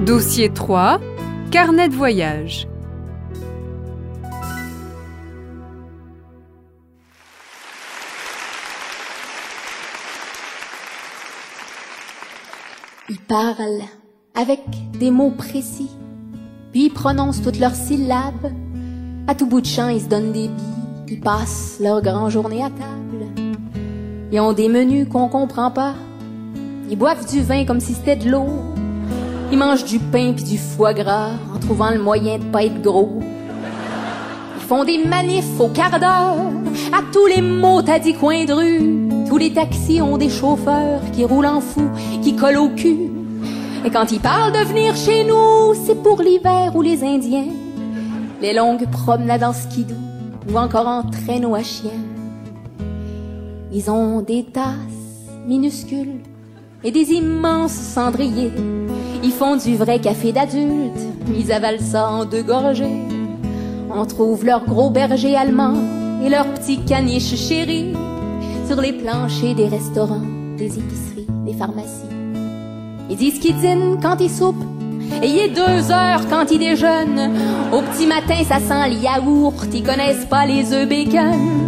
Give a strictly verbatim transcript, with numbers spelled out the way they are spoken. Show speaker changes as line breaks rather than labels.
Dossier trois, carnet de voyage.
Ils parlent avec des mots précis, puis ils prononcent toutes leurs syllabes. À tout bout de champ, ils se donnent des billes, ils passent leur grand journée à table. Ils ont des menus qu'on comprend pas, ils boivent du vin comme si c'était de l'eau. Ils mangent du pain puis du foie gras en trouvant le moyen de pas être gros. Ils font des manifs au quart d'heure à tous les mots t'as dit coins de rue. Tous les taxis ont des chauffeurs qui roulent en fou, qui collent au cul. Et quand ils parlent de venir chez nous, c'est pour l'hiver ou les Indiens, les longues promenades en skidoo ou encore en traîneau à chien. Ils ont des tasses minuscules et des immenses cendriers. Ils font du vrai café d'adulte, ils avalent ça en deux gorgées. On trouve leurs gros bergers allemands et leurs petits caniches chéris sur les planchers des restaurants, des épiceries, des pharmacies. Ils disent qu'ils dînent quand ils soupent, et il est deux heures quand ils déjeunent. Au petit matin, ça sent le yaourt, ils connaissent pas les œufs bacon.